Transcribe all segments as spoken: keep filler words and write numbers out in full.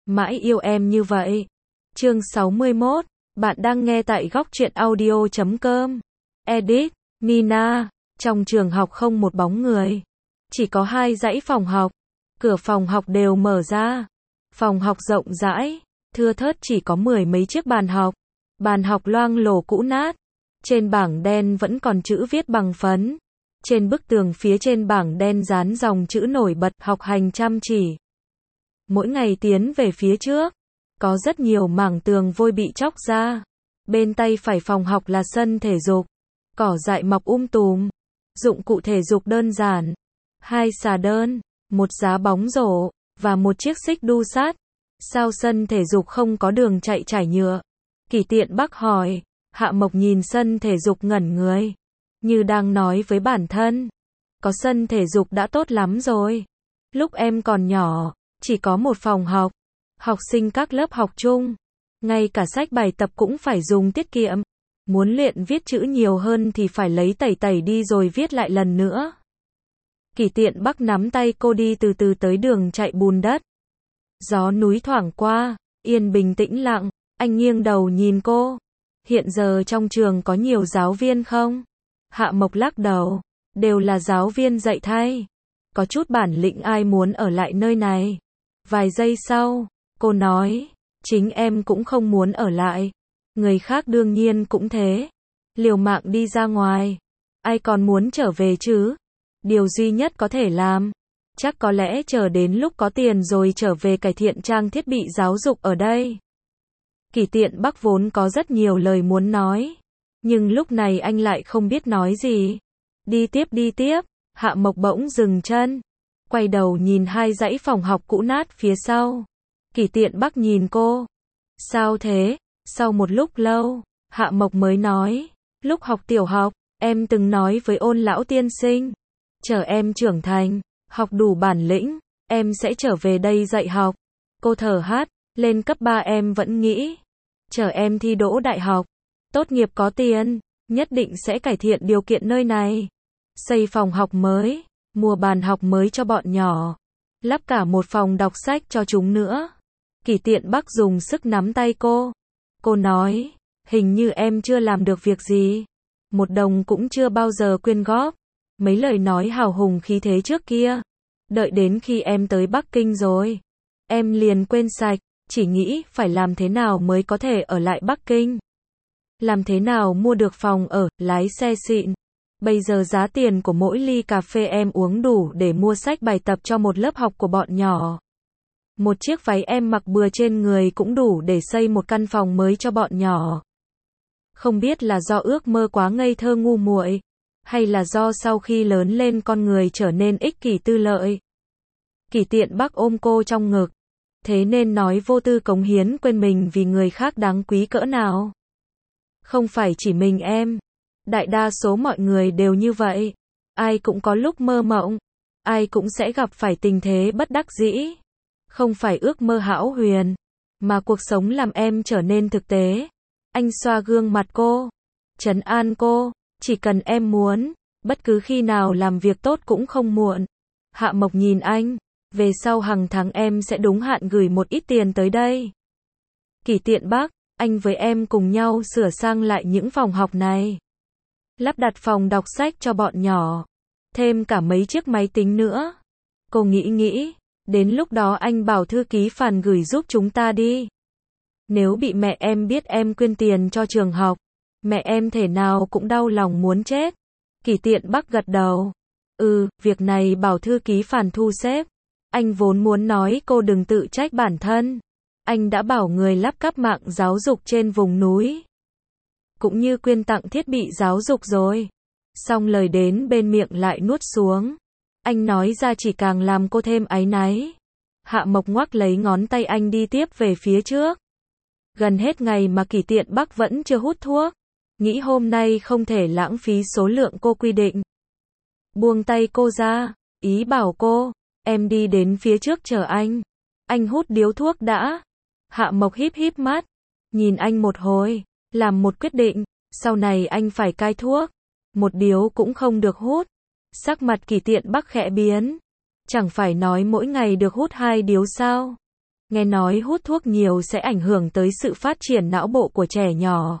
Mãi yêu em như vậy. Chương sáu mươi mốt. Bạn đang nghe tại góc truyện audio chấm com. Edit, Nina. Trong trường học không một bóng người. Chỉ có hai dãy phòng học. Cửa phòng học đều mở ra. Phòng học rộng rãi. Thưa thớt chỉ có mười mấy chiếc bàn học. Bàn học loang lổ cũ nát. Trên bảng đen vẫn còn chữ viết bằng phấn. Trên bức tường phía trên bảng đen dán dòng chữ nổi bật học hành chăm chỉ. Mỗi ngày tiến về phía trước, có rất nhiều mảng tường vôi bị chóc ra. Bên tay phải phòng học là sân thể dục. Cỏ dại mọc um tùm. Dụng cụ thể dục đơn giản. Hai xà đơn, một giá bóng rổ, và một chiếc xích đu sắt. Sao sân thể dục không có đường chạy trải nhựa? Kỳ Tiện Bắc hỏi. Hạ Mộc nhìn sân thể dục ngẩn người. Như đang nói với bản thân. Có sân thể dục đã tốt lắm rồi. Lúc em còn nhỏ, chỉ có một phòng học. Học sinh các lớp học chung. Ngay cả sách bài tập cũng phải dùng tiết kiệm. Muốn luyện viết chữ nhiều hơn thì phải lấy tẩy tẩy đi rồi viết lại lần nữa. Kỳ Tiện Bắc nắm tay cô đi từ từ tới đường chạy bùn đất. Gió núi thoảng qua, yên bình tĩnh lặng. Anh nghiêng đầu nhìn cô. Hiện giờ trong trường có nhiều giáo viên không? Hạ Mộc lắc đầu. Đều là giáo viên dạy thay. Có chút bản lĩnh ai muốn ở lại nơi này. Vài giây sau, cô nói. Chính em cũng không muốn ở lại. Người khác đương nhiên cũng thế. Liều mạng đi ra ngoài. Ai còn muốn trở về chứ? Điều duy nhất có thể làm. Chắc có lẽ chờ đến lúc có tiền rồi trở về cải thiện trang thiết bị giáo dục ở đây. Kỳ Tiện Bắc vốn có rất nhiều lời muốn nói. Nhưng lúc này anh lại không biết nói gì. Đi tiếp đi tiếp. Hạ Mộc bỗng dừng chân. Quay đầu nhìn hai dãy phòng học cũ nát phía sau. Kỳ Tiện Bắc nhìn cô. Sao thế? Sau một lúc lâu, Hạ Mộc mới nói. Lúc học tiểu học, em từng nói với Ôn lão tiên sinh. Chờ em trưởng thành, học đủ bản lĩnh, em sẽ trở về đây dạy học. Cô thở hắt, lên cấp ba em vẫn nghĩ. Chờ em thi đỗ đại học, tốt nghiệp có tiền, nhất định sẽ cải thiện điều kiện nơi này. Xây phòng học mới, mua bàn học mới cho bọn nhỏ. Lắp cả một phòng đọc sách cho chúng nữa. Kỳ Tiện Bắc dùng sức nắm tay cô. Cô nói, hình như em chưa làm được việc gì. Một đồng cũng chưa bao giờ quyên góp. Mấy lời nói hào hùng khí thế trước kia. Đợi đến khi em tới Bắc Kinh rồi. Em liền quên sạch, chỉ nghĩ phải làm thế nào mới có thể ở lại Bắc Kinh. Làm thế nào mua được phòng ở, lái xe xịn. Bây giờ giá tiền của mỗi ly cà phê em uống đủ để mua sách bài tập cho một lớp học của bọn nhỏ. Một chiếc váy em mặc bừa trên người cũng đủ để xây một căn phòng mới cho bọn nhỏ. Không biết là do ước mơ quá ngây thơ ngu muội, hay là do sau khi lớn lên con người trở nên ích kỷ tư lợi. Kỳ Tiện Bắc ôm cô trong ngực. Thế nên nói vô tư cống hiến quên mình vì người khác đáng quý cỡ nào. Không phải chỉ mình em. Đại đa số mọi người đều như vậy. Ai cũng có lúc mơ mộng. Ai cũng sẽ gặp phải tình thế bất đắc dĩ. Không phải ước mơ hão huyền, mà cuộc sống làm em trở nên thực tế. Anh xoa gương mặt cô. Trấn an cô. Chỉ cần em muốn, bất cứ khi nào làm việc tốt cũng không muộn. Hạ Mộc nhìn anh. Về sau hàng tháng em sẽ đúng hạn gửi một ít tiền tới đây. Kỳ Tiện Bắc, anh với em cùng nhau sửa sang lại những phòng học này. Lắp đặt phòng đọc sách cho bọn nhỏ. Thêm cả mấy chiếc máy tính nữa. Cô nghĩ nghĩ. Đến lúc đó anh bảo thư ký Phàn gửi giúp chúng ta đi. Nếu bị mẹ em biết em quyên tiền cho trường học, mẹ em thể nào cũng đau lòng muốn chết. Kỳ Tiện Bắc gật đầu. Ừ, việc này bảo thư ký Phàn thu xếp. Anh vốn muốn nói cô đừng tự trách bản thân. Anh đã bảo người lắp cáp mạng giáo dục trên vùng núi. Cũng như quyên tặng thiết bị giáo dục rồi. Xong lời đến bên miệng lại nuốt xuống. Anh nói ra chỉ càng làm cô thêm áy náy. Hạ Mộc ngoắc lấy ngón tay anh đi tiếp về phía trước. Gần hết ngày mà Kỳ Tiện Bắc vẫn chưa hút thuốc. Nghĩ hôm nay không thể lãng phí số lượng cô quy định. Buông tay cô ra, ý bảo cô, em đi đến phía trước chờ anh. Anh hút điếu thuốc đã. Hạ Mộc híp híp mắt, nhìn anh một hồi, làm một quyết định, sau này anh phải cai thuốc. Một điếu cũng không được hút. Sắc mặt Kỳ Tiện Bắc khẽ biến. Chẳng phải nói mỗi ngày được hút hai điếu sao? Nghe nói hút thuốc nhiều sẽ ảnh hưởng tới sự phát triển não bộ của trẻ nhỏ.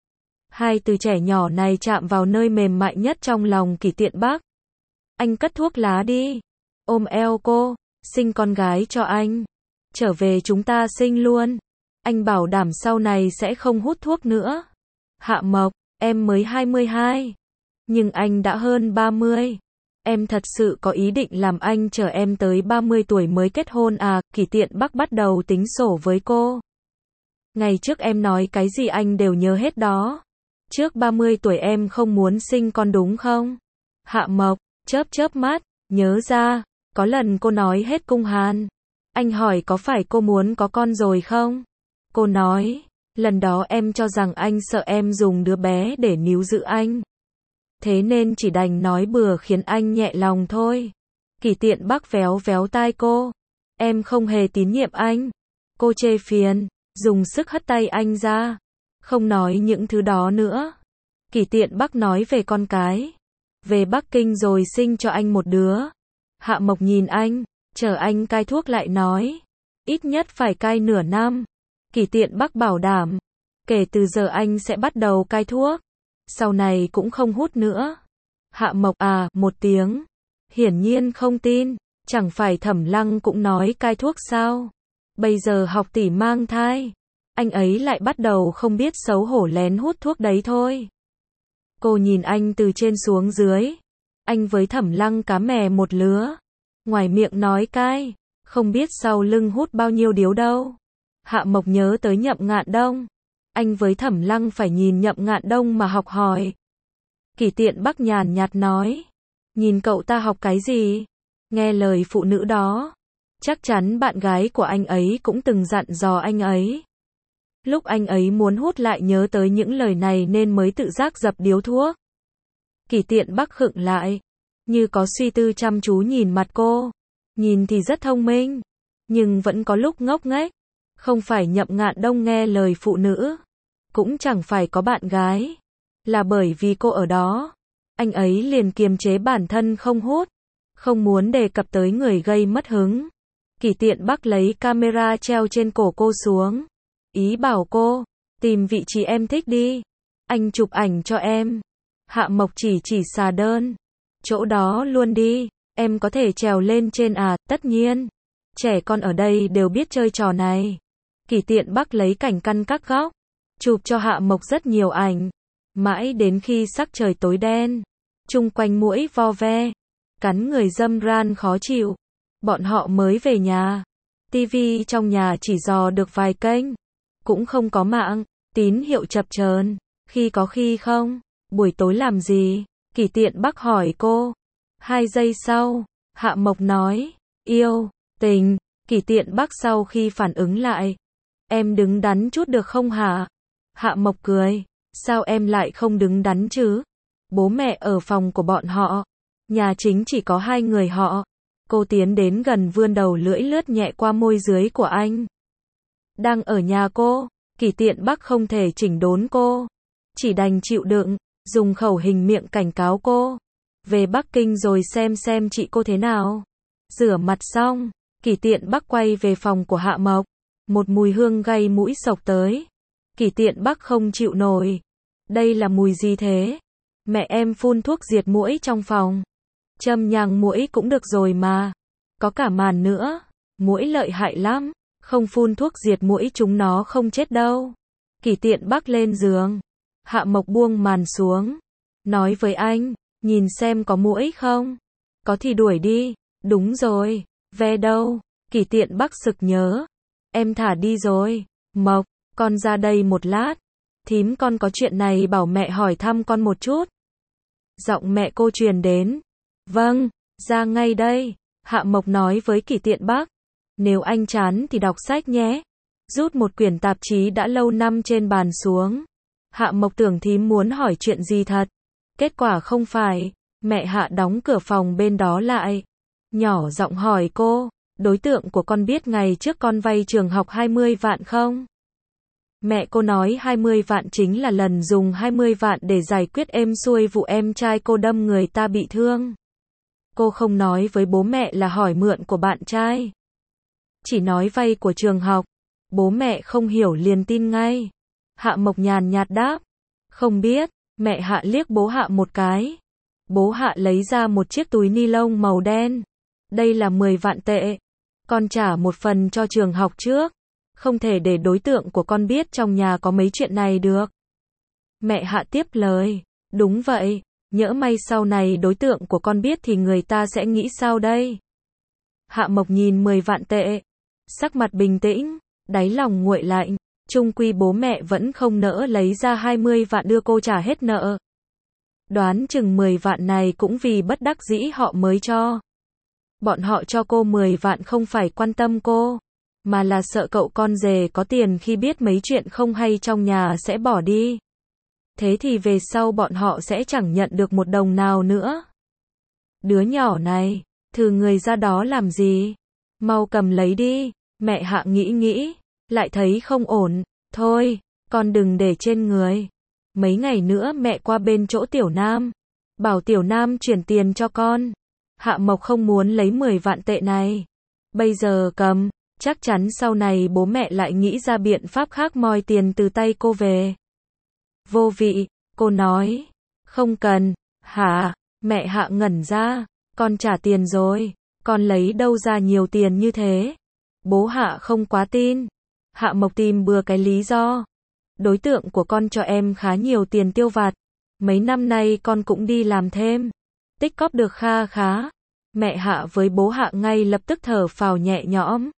Hai từ trẻ nhỏ này chạm vào nơi mềm mại nhất trong lòng Kỷ Tiện Bắc. Anh cất thuốc lá đi. Ôm eo cô. Sinh con gái cho anh. Trở về chúng ta sinh luôn. Anh bảo đảm sau này sẽ không hút thuốc nữa. Hạ Mộc, em mới hai mươi hai. Nhưng anh đã hơn ba mươi. Em thật sự có ý định làm anh chờ em tới ba mươi tuổi mới kết hôn à? Kỷ Tiện Bắc bắt đầu tính sổ với cô. Ngày trước em nói cái gì anh đều nhớ hết đó. Trước ba mươi tuổi em không muốn sinh con đúng không? Hạ Mộc, chớp chớp mắt, nhớ ra, có lần cô nói hết cung hàn. Anh hỏi có phải cô muốn có con rồi không? Cô nói, lần đó em cho rằng anh sợ em dùng đứa bé để níu giữ anh. Thế nên chỉ đành nói bừa khiến anh nhẹ lòng thôi. Kỷ Tiện Bắc véo véo tai cô. Em không hề tín nhiệm anh. Cô chê phiền, dùng sức hất tay anh ra. Không nói những thứ đó nữa. Kỷ Tiện Bắc nói về con cái. Về Bắc Kinh rồi sinh cho anh một đứa. Hạ Mộc nhìn anh, chờ anh cai thuốc lại nói. Ít nhất phải cai nửa năm. Kỷ Tiện Bắc bảo đảm. Kể từ giờ anh sẽ bắt đầu cai thuốc. Sau này cũng không hút nữa. Hạ Mộc à, một tiếng. Hiển nhiên không tin. Chẳng phải Thẩm Lăng cũng nói cai thuốc sao? Bây giờ học tỷ mang thai. Anh ấy lại bắt đầu không biết xấu hổ lén hút thuốc đấy thôi. Cô nhìn anh từ trên xuống dưới. Anh với Thẩm Lăng cá mè một lứa. Ngoài miệng nói cai. Không biết sau lưng hút bao nhiêu điếu đâu. Hạ Mộc nhớ tới Nhậm Ngạn Đông. Anh với Thẩm Lăng phải nhìn Nhậm Ngạn Đông mà học hỏi. Kỷ Tiện Bắc nhàn nhạt nói. Nhìn cậu ta học cái gì? Nghe lời phụ nữ đó. Chắc chắn bạn gái của anh ấy cũng từng dặn dò anh ấy. Lúc anh ấy muốn hút lại nhớ tới những lời này nên mới tự giác dập điếu thuốc. Kỷ Tiện Bắc khựng lại. Như có suy tư chăm chú nhìn mặt cô. Nhìn thì rất thông minh. Nhưng vẫn có lúc ngốc nghếch. Không phải Nhậm Ngạn Đông nghe lời phụ nữ. Cũng chẳng phải có bạn gái. Là bởi vì cô ở đó. Anh ấy liền kiềm chế bản thân không hút. Không muốn đề cập tới người gây mất hứng. Kỷ Tiện Bắc lấy camera treo trên cổ cô xuống. Ý bảo cô, tìm vị trí em thích đi. Anh chụp ảnh cho em. Hạ Mộc chỉ chỉ xà đơn. Chỗ đó luôn đi. Em có thể trèo lên trên à? Tất nhiên. Trẻ con ở đây đều biết chơi trò này. Kỷ Tiện Bắc lấy cảnh căn các góc. Chụp cho Hạ Mộc rất nhiều ảnh. Mãi đến khi sắc trời tối đen. Chung quanh muỗi vo ve. Cắn người dâm ran khó chịu. Bọn họ mới về nhà. Tivi trong nhà chỉ dò được vài kênh. Cũng không có mạng. Tín hiệu chập chờn. Khi có khi không. Buổi tối làm gì? Kỷ Tiện Bắc hỏi cô. Hai giây sau. Hạ Mộc nói. Yêu. Tình. Kỷ Tiện Bắc sau khi phản ứng lại. Em đứng đắn chút được không hả? Hạ Mộc cười. Sao em lại không đứng đắn chứ? Bố mẹ ở phòng của bọn họ. Nhà chính chỉ có hai người họ. Cô tiến đến gần vươn đầu lưỡi lướt nhẹ qua môi dưới của anh. Đang ở nhà cô. Kỷ Tiện Bắc không thể chỉnh đốn cô. Chỉ đành chịu đựng. Dùng khẩu hình miệng cảnh cáo cô. Về Bắc Kinh rồi xem xem chị cô thế nào. Rửa mặt xong. Kỷ Tiện Bắc quay về phòng của Hạ Mộc. Một mùi hương gây mũi xộc tới. Kỷ Tiện Bắc không chịu nổi. Đây là mùi gì thế? Mẹ em phun thuốc diệt muỗi trong phòng. Châm nhang muỗi cũng được rồi mà. Có cả màn nữa. Muỗi lợi hại lắm. Không phun thuốc diệt muỗi chúng nó không chết đâu. Kỷ Tiện Bắc lên giường. Hạ Mộc buông màn xuống. Nói với anh. Nhìn xem có muỗi không? Có thì đuổi đi. Đúng rồi. Ve đâu? Kỷ Tiện Bắc sực nhớ. Em thả đi rồi. Mộc, con ra đây một lát. Thím con có chuyện này bảo mẹ hỏi thăm con một chút. Giọng mẹ cô truyền đến. Vâng, ra ngay đây. Hạ Mộc nói với Kỷ Tiện Bắc. Nếu anh chán thì đọc sách nhé. Rút một quyển tạp chí đã lâu năm trên bàn xuống. Hạ Mộc tưởng thím muốn hỏi chuyện gì thật. Kết quả không phải. Mẹ Hạ đóng cửa phòng bên đó lại. Nhỏ giọng hỏi cô. Đối tượng của con biết ngày trước con vay trường học hai mươi vạn không? Mẹ cô nói hai mươi vạn chính là lần dùng hai mươi vạn để giải quyết êm xuôi vụ em trai cô đâm người ta bị thương. Cô không nói với bố mẹ là hỏi mượn của bạn trai. chỉ nói vay của trường học. Bố mẹ không hiểu liền tin ngay. Hạ Mộc nhàn nhạt đáp, không biết. Mẹ Hạ liếc bố Hạ một cái. Bố Hạ lấy ra một chiếc túi ni lông màu đen. Đây là mười vạn tệ. Con trả một phần cho trường học trước. Không thể để đối tượng của con biết trong nhà có mấy chuyện này được. Mẹ Hạ tiếp lời, đúng vậy, nhỡ may sau này đối tượng của con biết thì người ta sẽ nghĩ sao đây? Hạ Mộc nhìn mười vạn tệ, sắc mặt bình tĩnh, đáy lòng nguội lạnh, chung quy bố mẹ vẫn không nỡ lấy ra hai mươi vạn đưa cô trả hết nợ. Đoán chừng mười vạn này cũng vì bất đắc dĩ họ mới cho. Bọn họ cho cô mười vạn không phải quan tâm cô, mà là sợ cậu con rể có tiền khi biết mấy chuyện không hay trong nhà sẽ bỏ đi. Thế thì về sau bọn họ sẽ chẳng nhận được một đồng nào nữa. Đứa nhỏ này, thử người ra đó làm gì? Mau cầm lấy đi. Mẹ Hạ nghĩ nghĩ, lại thấy không ổn. Thôi, con đừng để trên người. Mấy ngày nữa mẹ qua bên chỗ Tiểu Nam, bảo Tiểu Nam chuyển tiền cho con. Hạ Mộc không muốn lấy mười vạn tệ này. Bây giờ cầm, chắc chắn sau này bố mẹ lại nghĩ ra biện pháp khác moi tiền từ tay cô về. Vô vị, cô nói. Không cần. Hả? Mẹ Hạ ngẩn ra. Con trả tiền rồi. Con lấy đâu ra nhiều tiền như thế? Bố Hạ không quá tin. Hạ Mộc tìm bừa cái lý do. Đối tượng của con cho em khá nhiều tiền tiêu vặt. Mấy năm nay con cũng đi làm thêm. Tích cóp được kha khá. Mẹ Hạ với bố Hạ ngay lập tức thở phào nhẹ nhõm.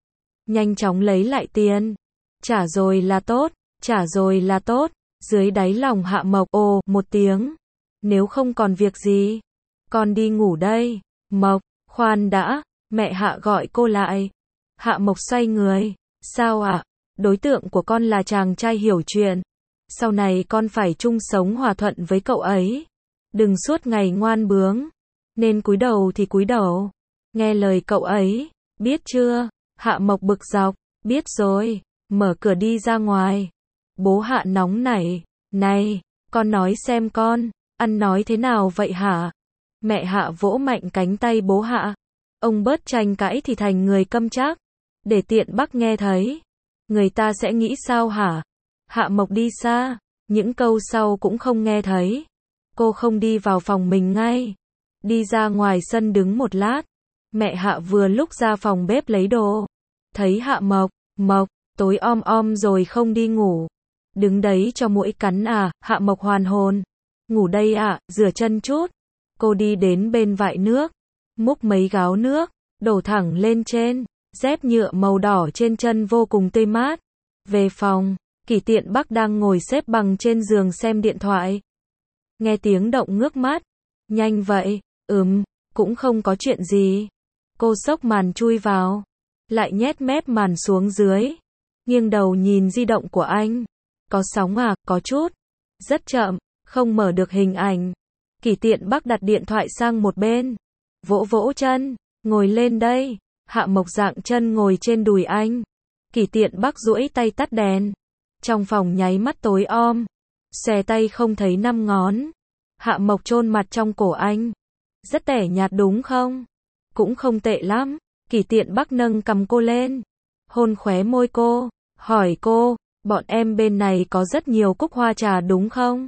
Nhanh chóng lấy lại tiền. Trả rồi là tốt. Trả rồi là tốt. Dưới đáy lòng Hạ Mộc ồ một tiếng. Nếu không còn việc gì, con đi ngủ đây. Mộc, khoan đã. Mẹ Hạ gọi cô lại. Hạ Mộc xoay người. Sao ạ? À? Đối tượng của con là chàng trai hiểu chuyện. Sau này con phải chung sống hòa thuận với cậu ấy. Đừng suốt ngày ngoan bướng. Nên cúi đầu thì cúi đầu. Nghe lời cậu ấy. Biết chưa? Hạ Mộc bực dọc. Biết rồi. Mở cửa đi ra ngoài. Bố Hạ nóng nảy. Này, con nói xem con, ăn nói thế nào vậy hả? Mẹ Hạ vỗ mạnh cánh tay bố Hạ. Ông bớt tranh cãi thì thành người câm chắc. Để tiện Bắc nghe thấy. Người ta sẽ nghĩ sao hả? Hạ Mộc đi xa. Những câu sau cũng không nghe thấy. Cô không đi vào phòng mình ngay. Đi ra ngoài sân đứng một lát. Mẹ Hạ vừa lúc ra phòng bếp lấy đồ. Thấy Hạ Mộc. Mộc, tối om om rồi không đi ngủ. Đứng đấy cho muỗi cắn à? Hạ Mộc hoàn hồn. Ngủ đây à? Rửa chân chút. Cô đi đến bên vại nước. Múc mấy gáo nước. Đổ thẳng lên trên. Dép nhựa màu đỏ trên chân vô cùng tươi mát. Về phòng. Kỷ Tiện Bắc đang ngồi xếp bằng trên giường xem điện thoại. Nghe tiếng động ngước mắt. Nhanh vậy. Ừm, cũng không có chuyện gì. Cô xốc màn chui vào. Lại nhét mép màn xuống dưới. Nghiêng đầu nhìn di động của anh. Có sóng à? Có chút. Rất chậm, không mở được hình ảnh. Kỷ Tiện Bắc đặt điện thoại sang một bên. Vỗ vỗ chân. Ngồi lên đây. Hạ Mộc dạng chân ngồi trên đùi anh. Kỷ Tiện Bắc duỗi tay tắt đèn. Trong phòng nháy mắt tối om. Xòe tay không thấy năm ngón. Hạ Mộc chôn mặt trong cổ anh. Rất tẻ nhạt đúng không? Cũng không tệ lắm. Kỷ Tiện Bắc nâng cầm cô lên. Hôn khóe môi cô. Hỏi cô. Bọn em bên này có rất nhiều cúc hoa trà đúng không?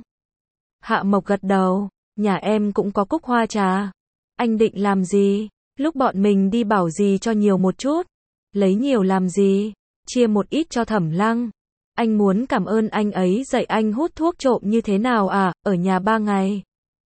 Hạ Mộc gật đầu. Nhà em cũng có cúc hoa trà. Anh định làm gì? Lúc bọn mình đi bảo gì cho nhiều một chút. Lấy nhiều làm gì? Chia một ít cho Thẩm Lăng. Anh muốn cảm ơn anh ấy dạy anh hút thuốc trộm như thế nào à? Ở nhà ba ngày.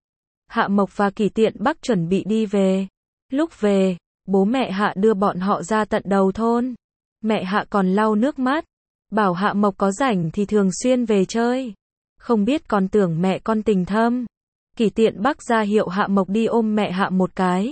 Hạ Mộc và Kỷ Tiện Bắc chuẩn bị đi về. Lúc về, bố mẹ Hạ đưa bọn họ ra tận đầu thôn. Mẹ Hạ còn lau nước mắt. Bảo Hạ Mộc có rảnh thì thường xuyên về chơi. Không biết còn tưởng mẹ con tình thâm. Kỷ Tiện Bắc ra hiệu Hạ Mộc đi ôm mẹ Hạ một cái.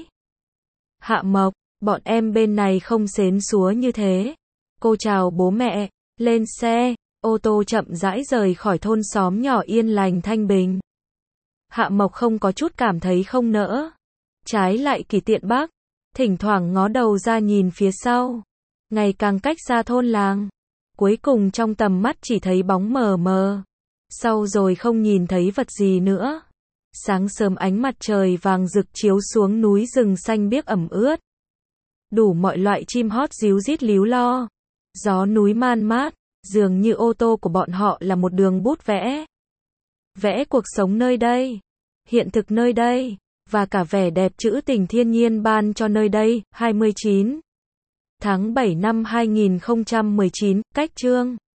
Hạ Mộc, bọn em bên này không xến xúa như thế. Cô chào bố mẹ, lên xe, ô tô chậm rãi rời khỏi thôn xóm nhỏ yên lành thanh bình. Hạ Mộc không có chút cảm thấy không nỡ. Trái lại Kỷ Tiện Bắc, thỉnh thoảng ngó đầu ra nhìn phía sau. Ngày càng cách xa thôn làng. Cuối cùng trong tầm mắt chỉ thấy bóng mờ mờ. Sau rồi không nhìn thấy vật gì nữa. Sáng sớm ánh mặt trời vàng rực chiếu xuống núi rừng xanh biếc ẩm ướt. đủ mọi loại chim hót ríu rít líu lo. Gió núi man mát, dường như ô tô của bọn họ là một đường bút vẽ. Vẽ cuộc sống nơi đây, hiện thực nơi đây, và cả vẻ đẹp trữ tình thiên nhiên ban cho nơi đây. hai mươi chín tháng bảy năm hai nghìn không trăm mười chín, cách chương